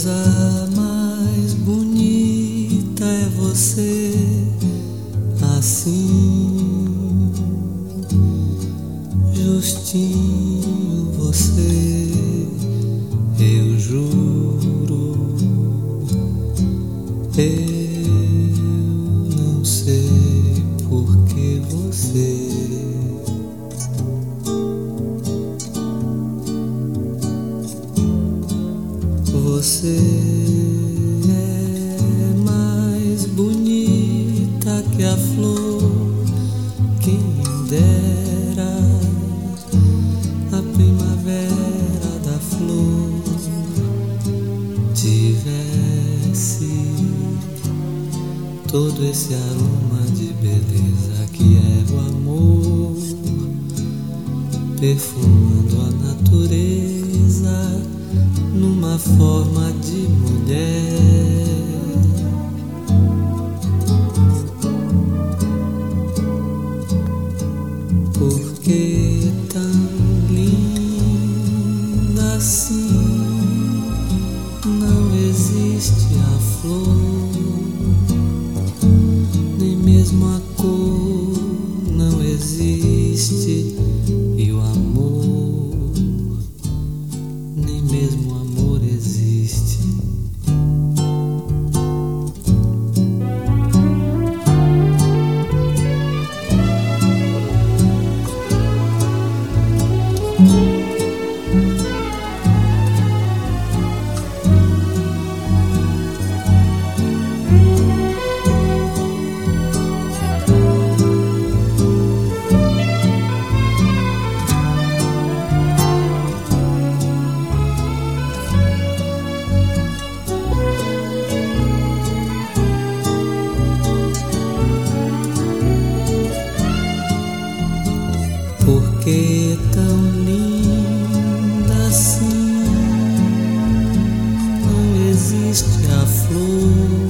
coisa mais bonita é você assim, justinho você, eu juro. Eu não sei por que você é mais bonita que a flor. Quem dera a primavera da flor tivesse todo esse aroma de beleza que é o amor, perfumando a natureza numa forma de mulher. Por que tão linda assim? Não existe a flor, nem mesmo a cor não existe, e o amor, nem mesmo o amor existe. Por que tão linda assim? Não existe a flor,